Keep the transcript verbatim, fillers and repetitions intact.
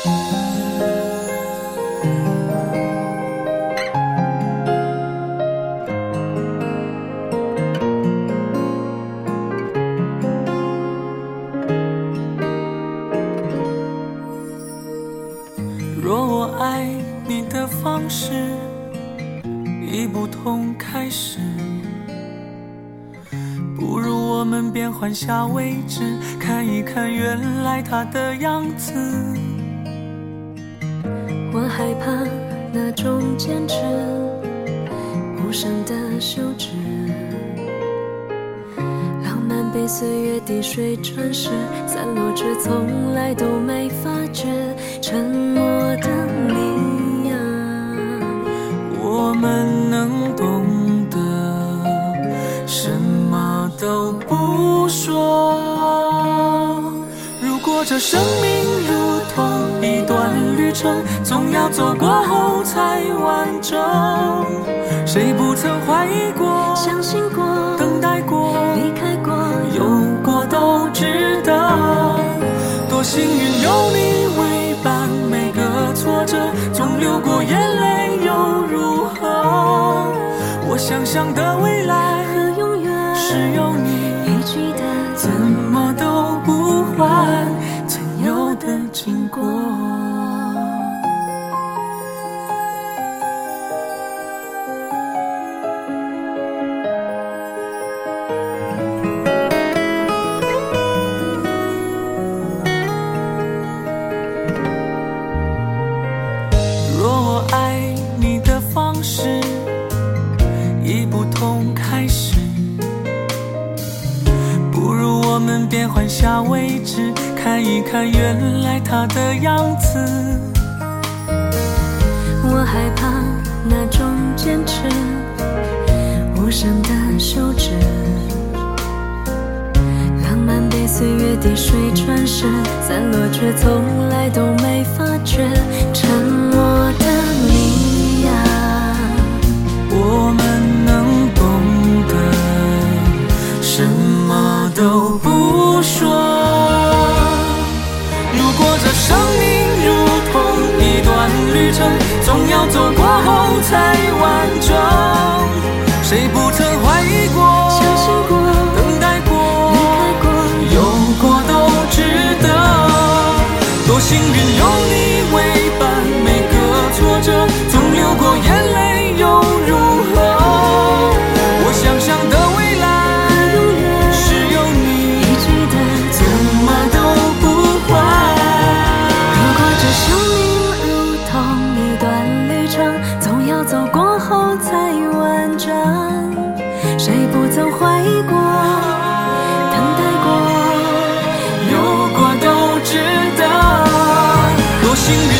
若我爱你的方式已不同开始，不如我们便换下位置，看一看原来他的样子。 我害怕那种坚持，无声的休止，浪漫被岁月滴水穿石，散落却从来都没发觉沉默的你啊。 我们能懂得什么都不说，如果这生命如同一段旅程，总要走过后才完整。谁不曾怀疑过， 相信过， 等待过， 离开过， 有过都值得。多幸运有你为伴，每个挫折总流过眼泪又如何？我想象的未来和永远是有你， 一句的怎么都不换曾有的经过。若我爱你的方式已不同开始，不如我们便换下位置，看一看原来他的样子。 我害怕那种坚持，无声的休止，浪漫被岁月滴水穿石，散落却从来都没发觉沉默的你啊。 我们能懂得什么都不说，如果这生命如同一段旅程，总要走过后才完整。谁不曾怀疑过， 相信过， 等待过， 离开过， 有过都值得。多幸运有你为伴，每个挫折总流过眼泪又如何？我想象的未来是有你， 一句的怎么都不换。 如果这生命如同一段旅程，总要走过后才完整。谁不曾怀疑过，等待过， 有过都值得。多幸运